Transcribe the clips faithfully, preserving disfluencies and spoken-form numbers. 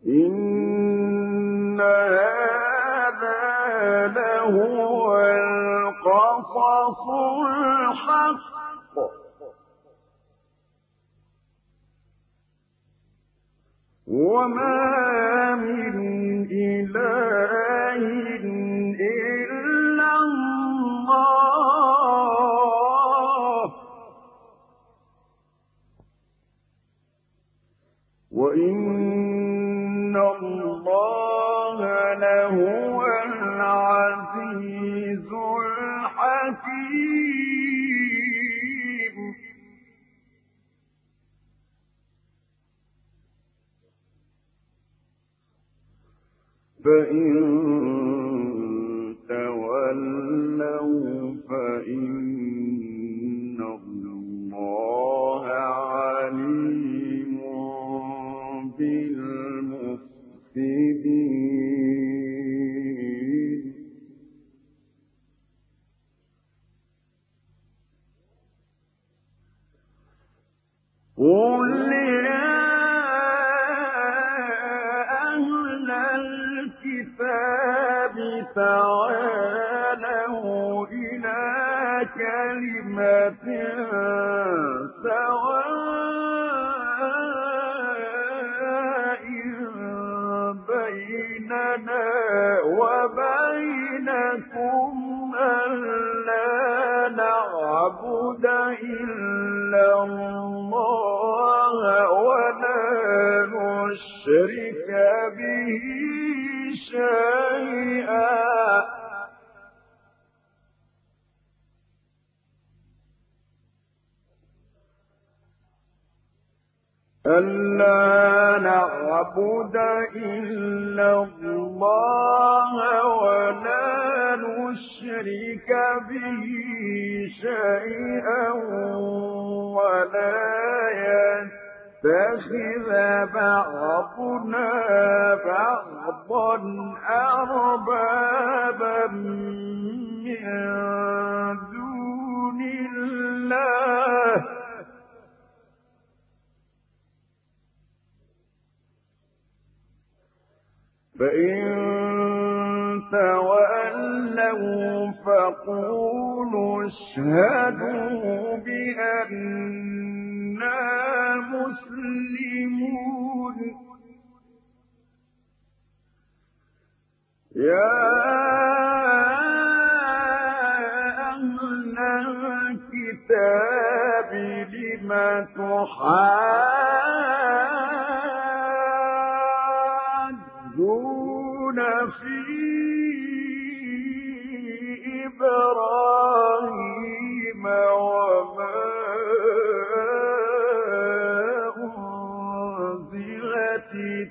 إن هذا لهو القصص الحق وما من إله إلا الله وإن الله لهو العزيز الحكيم فإن تولوا فإن الله عليم بالمفسدين قل يا أهل الكتاب تعالوا إلى كلمة سواء بيننا وبينكم ألا نعبد إلا الله ولا نشرك به شيئا ألا نعبد إلا الله ولا نشرك به شيئا ولا يتخذ بعضنا بعضا أربابا من دون الله فإن تولوا فقولوا اشهدوا بأننا مسلمون يا أهل الكتاب لم تحاجون في إبراهيم وما أنزلت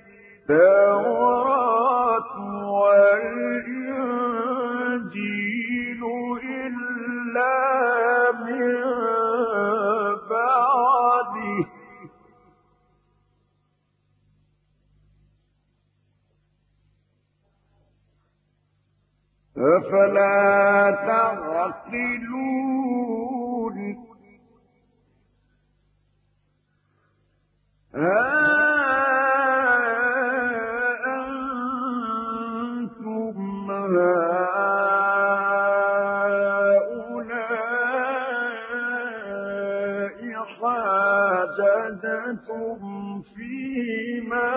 التوراة والإنجيل إلا من بعده أفلا تعقلون ها أنتم هؤلاء حاججتم فيما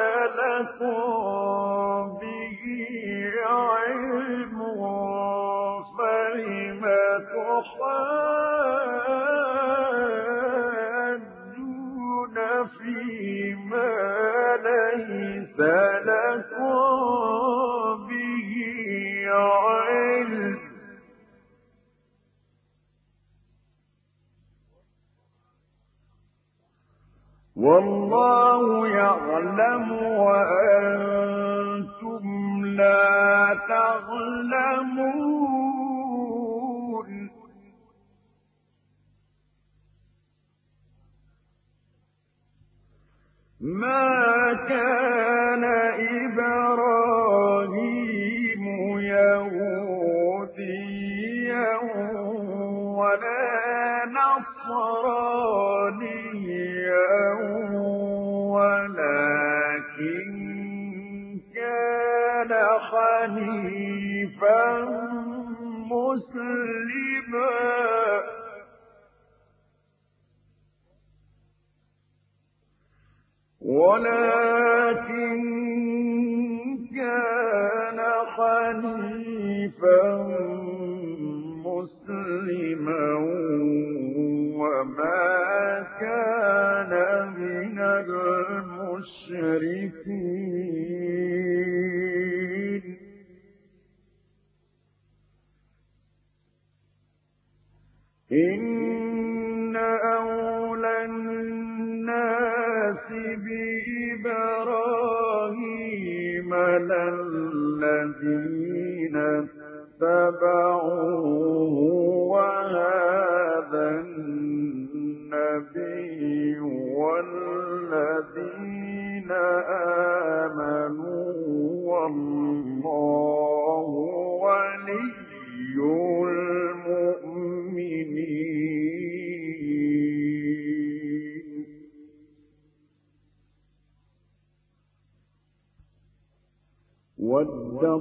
لكم به علم فلم تحاجون فيما ليس لكم به علم والله يعلم وأنتم لا تعلمون ما كان إبراهيم يهوديا ولا نصرانيا ولكن حنيفا مسلما ولكن كان حنيفا مسلما وما كان من المشركين إن أولى الناس بإبراهيم للذين اتبعوه وهذا النبي والذين آمنوا والله ولي المؤمنين ودت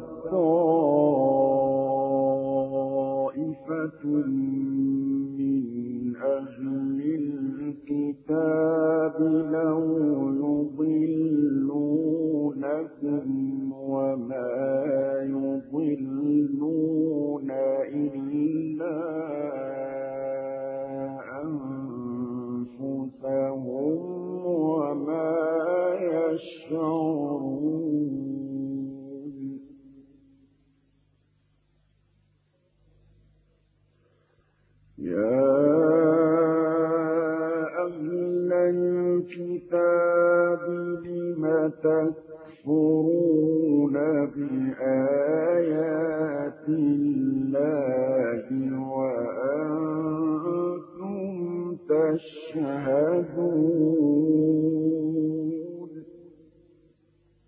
طائفة من أهل الكتاب لو يضلونكم وما يضلون إلا أنفسهم وما يشعرون يا أهل الكتاب لم تكفرون بآيات الله وأنتم تشهدون